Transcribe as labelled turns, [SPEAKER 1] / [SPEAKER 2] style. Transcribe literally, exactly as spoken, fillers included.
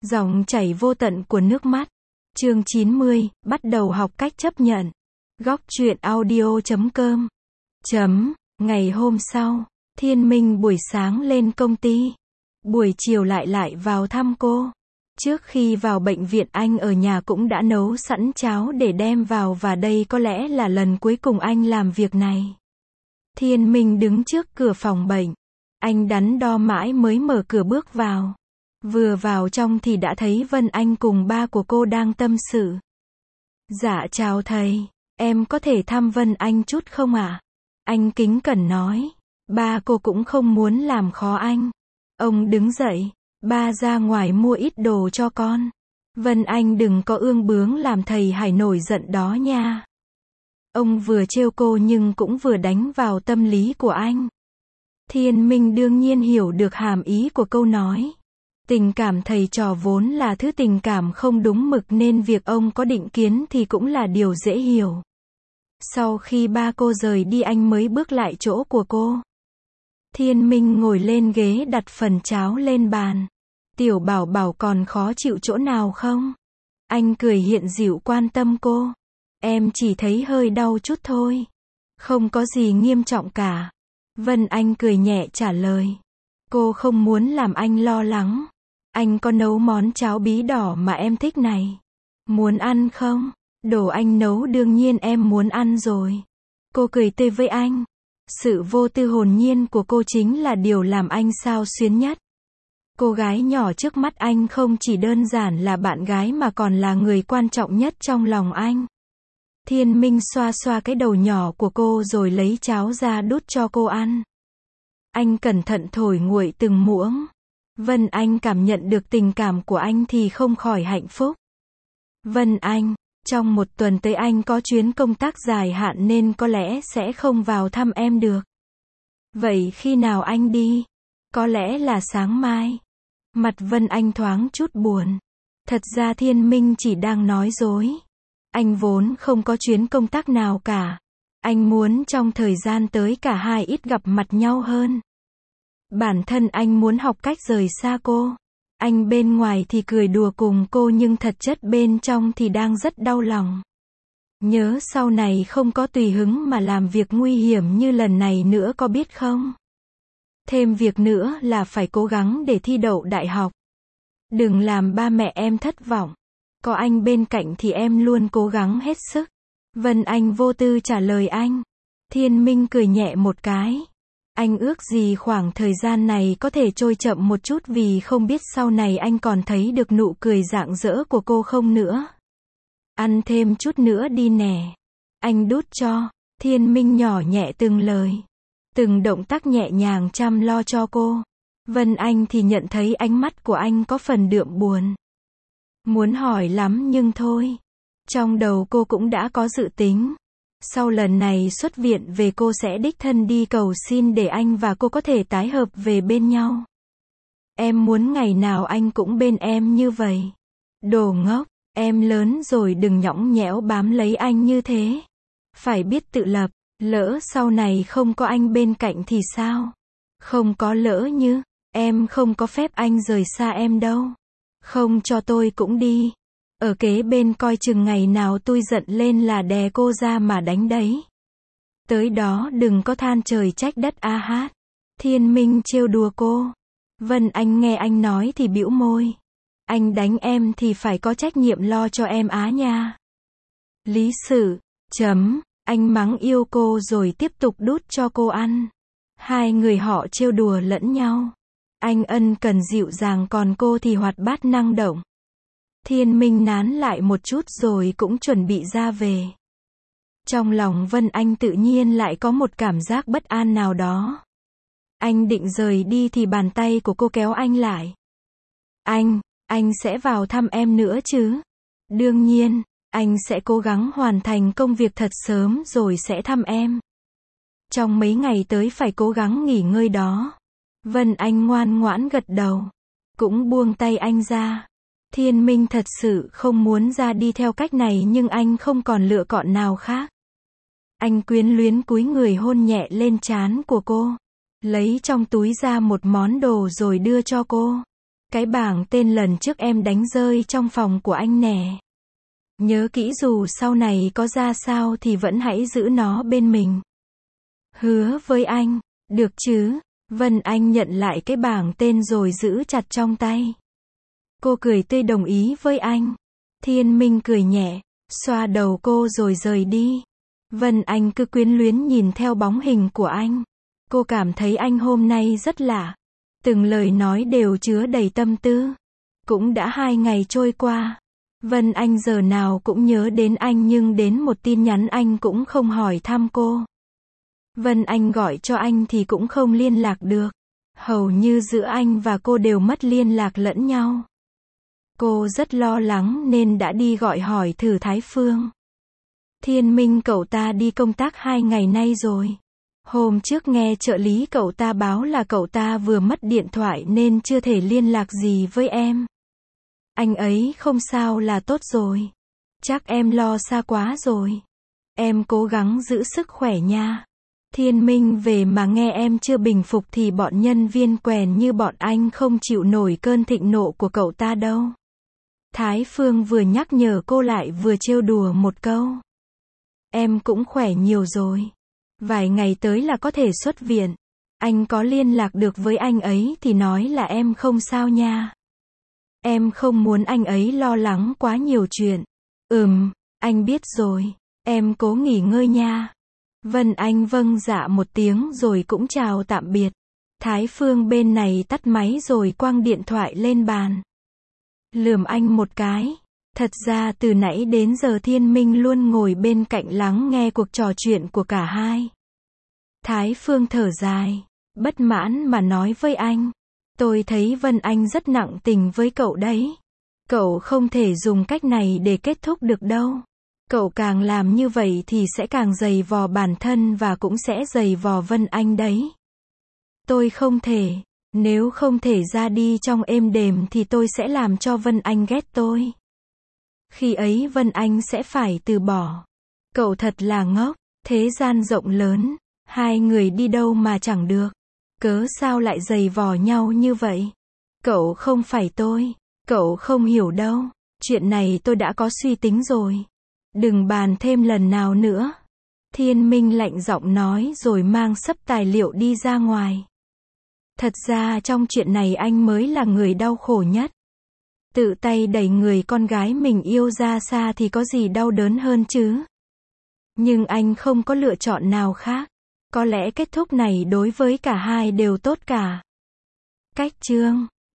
[SPEAKER 1] Dòng chảy vô tận của nước mắt. Chương chín mươi, bắt đầu học cách chấp nhận. Góc truyện audio chấm com. Chấm, ngày hôm sau, Thiên Minh buổi sáng lên công ty. Buổi chiều lại lại vào thăm cô. Trước khi vào bệnh viện anh ở nhà cũng đã nấu sẵn cháo để đem vào và đây có lẽ là lần cuối cùng anh làm việc này. Thiên Minh đứng trước cửa phòng bệnh. Anh đắn đo mãi mới mở cửa bước vào. Vừa vào trong thì đã thấy Vân Anh cùng ba của cô đang tâm sự. Dạ chào thầy, em có thể thăm Vân Anh chút không ạ? Anh kính cẩn nói. Ba cô cũng không muốn làm khó anh. Ông đứng dậy. Ba ra ngoài mua ít đồ cho con. Vân Anh đừng có ương bướng làm thầy Hải nổi giận đó nha. Ông vừa trêu cô nhưng cũng vừa đánh vào tâm lý của anh. Thiên Minh đương nhiên hiểu được hàm ý của câu nói. Tình cảm thầy trò vốn là thứ tình cảm không đúng mực nên việc ông có định kiến thì cũng là điều dễ hiểu. Sau khi ba cô rời đi anh mới bước lại chỗ của cô. Thiên Minh ngồi lên ghế đặt phần cháo lên bàn. Tiểu Bảo Bảo còn khó chịu chỗ nào không? Anh cười hiện dịu quan tâm cô. Em chỉ thấy hơi đau chút thôi. Không có gì nghiêm trọng cả. Vân Anh cười nhẹ trả lời. Cô không muốn làm anh lo lắng. Anh có nấu món cháo bí đỏ mà em thích này. Muốn ăn không? Đồ anh nấu đương nhiên em muốn ăn rồi. Cô cười tươi với anh. Sự vô tư hồn nhiên của cô chính là điều làm anh xao xuyến nhất. Cô gái nhỏ trước mắt anh không chỉ đơn giản là bạn gái mà còn là người quan trọng nhất trong lòng anh. Thiên Minh xoa xoa cái đầu nhỏ của cô rồi lấy cháo ra đút cho cô ăn. Anh cẩn thận thổi nguội từng muỗng. Vân Anh cảm nhận được tình cảm của anh thì không khỏi hạnh phúc. Vân Anh, trong một tuần tới anh có chuyến công tác dài hạn nên có lẽ sẽ không vào thăm em được. Vậy khi nào anh đi? Có lẽ là sáng mai. Mặt Vân Anh thoáng chút buồn. Thật ra Thiên Minh chỉ đang nói dối. Anh vốn không có chuyến công tác nào cả. Anh muốn trong thời gian tới cả hai ít gặp mặt nhau hơn. Bản thân anh muốn học cách rời xa cô. Anh bên ngoài thì cười đùa cùng cô nhưng thật chất bên trong thì đang rất đau lòng. Nhớ sau này không có tùy hứng mà làm việc nguy hiểm như lần này nữa có biết không? Thêm việc nữa là phải cố gắng để thi đậu đại học. Đừng làm ba mẹ em thất vọng. Có anh bên cạnh thì em luôn cố gắng hết sức. Vân Anh vô tư trả lời anh. Thiên Minh cười nhẹ một cái. Anh ước gì khoảng thời gian này có thể trôi chậm một chút vì không biết sau này anh còn thấy được nụ cười rạng rỡ của cô không nữa. Ăn thêm chút nữa đi nè. Anh đút cho. Thiên Minh nhỏ nhẹ từng lời. Từng động tác nhẹ nhàng chăm lo cho cô. Vân Anh thì nhận thấy ánh mắt của anh có phần đượm buồn. Muốn hỏi lắm nhưng thôi. Trong đầu cô cũng đã có dự tính. Sau lần này xuất viện về cô sẽ đích thân đi cầu xin để anh và cô có thể tái hợp về bên nhau. Em muốn ngày nào anh cũng bên em như vậy. Đồ ngốc, em lớn rồi đừng nhõng nhẽo bám lấy anh như thế. Phải biết tự lập, lỡ sau này không có anh bên cạnh thì sao? Không có lỡ như, em không có phép anh rời xa em đâu. Không cho tôi cũng đi. Ở kế bên coi chừng ngày nào tôi giận lên là đè cô ra mà đánh đấy. Tới đó đừng có than trời trách đất a hát. Thiên Minh trêu đùa cô. Vân Anh nghe anh nói thì bĩu môi. Anh đánh em thì phải có trách nhiệm lo cho em á nha. Lý sự, chấm, anh mắng yêu cô rồi tiếp tục đút cho cô ăn. Hai người họ trêu đùa lẫn nhau. Anh ân cần dịu dàng còn cô thì hoạt bát năng động. Thiên Minh nán lại một chút rồi cũng chuẩn bị ra về. Trong lòng Vân Anh tự nhiên lại có một cảm giác bất an nào đó. Anh định rời đi thì bàn tay của cô kéo anh lại. Anh, anh sẽ vào thăm em nữa chứ? Đương nhiên, anh sẽ cố gắng hoàn thành công việc thật sớm rồi sẽ thăm em. Trong mấy ngày tới phải cố gắng nghỉ ngơi đó. Vân Anh ngoan ngoãn gật đầu. Cũng buông tay anh ra. Thiên Minh thật sự không muốn ra đi theo cách này nhưng anh không còn lựa chọn nào khác. Anh quyến luyến cúi người hôn nhẹ lên trán của cô. Lấy trong túi ra một món đồ rồi đưa cho cô. Cái bảng tên lần trước em đánh rơi trong phòng của anh nè. Nhớ kỹ dù sau này có ra sao thì vẫn hãy giữ nó bên mình. Hứa với anh, được chứ? Vân Anh nhận lại cái bảng tên rồi giữ chặt trong tay. Cô cười tươi đồng ý với anh. Thiên Minh cười nhẹ, xoa đầu cô rồi rời đi. Vân Anh cứ quyến luyến nhìn theo bóng hình của anh. Cô cảm thấy anh hôm nay rất lạ. Từng lời nói đều chứa đầy tâm tư. Cũng đã hai ngày trôi qua. Vân Anh giờ nào cũng nhớ đến anh nhưng đến một tin nhắn anh cũng không hỏi thăm cô. Vân Anh gọi cho anh thì cũng không liên lạc được. Hầu như giữa anh và cô đều mất liên lạc lẫn nhau. Cô rất lo lắng nên đã đi gọi hỏi thử Thái Phương. Thiên Minh cậu ta đi công tác hai ngày nay rồi. Hôm trước nghe trợ lý cậu ta báo là cậu ta vừa mất điện thoại nên chưa thể liên lạc gì với em. Anh ấy không sao là tốt rồi. Chắc em lo xa quá rồi. Em cố gắng giữ sức khỏe nha. Thiên Minh về mà nghe em chưa bình phục thì bọn nhân viên quèn như bọn anh không chịu nổi cơn thịnh nộ của cậu ta đâu. Thái Phương vừa nhắc nhở cô lại vừa trêu đùa một câu. Em cũng khỏe nhiều rồi. Vài ngày tới là có thể xuất viện. Anh có liên lạc được với anh ấy thì nói là em không sao nha. Em không muốn anh ấy lo lắng quá nhiều chuyện. Ừm, anh biết rồi. Em cố nghỉ ngơi nha. Vân Anh vâng dạ một tiếng rồi cũng chào tạm biệt. Thái Phương bên này tắt máy rồi quăng điện thoại lên bàn. Lườm anh một cái. Thật ra từ nãy đến giờ Thiên Minh luôn ngồi bên cạnh lắng nghe cuộc trò chuyện của cả hai. Thái Phương thở dài, bất mãn mà nói với anh. Tôi thấy Vân Anh rất nặng tình với cậu đấy. Cậu không thể dùng cách này để kết thúc được đâu. Cậu càng làm như vậy thì sẽ càng dày vò bản thân và cũng sẽ dày vò Vân Anh đấy. Tôi không thể. Nếu không thể ra đi trong êm đềm thì tôi sẽ làm cho Vân Anh ghét tôi. Khi ấy Vân Anh sẽ phải từ bỏ. Cậu thật là ngốc. Thế gian rộng lớn. Hai người đi đâu mà chẳng được. Cớ sao lại giày vò nhau như vậy? Cậu không phải tôi. Cậu không hiểu đâu. Chuyện này tôi đã có suy tính rồi. Đừng bàn thêm lần nào nữa. Thiên Minh lạnh giọng nói rồi mang xấp tài liệu đi ra ngoài. Thật ra trong chuyện này anh mới là người đau khổ nhất. Tự tay đẩy người con gái mình yêu ra xa thì có gì đau đớn hơn chứ? Nhưng anh không có lựa chọn nào khác. Có lẽ kết thúc này đối với cả hai đều tốt cả. Cách chương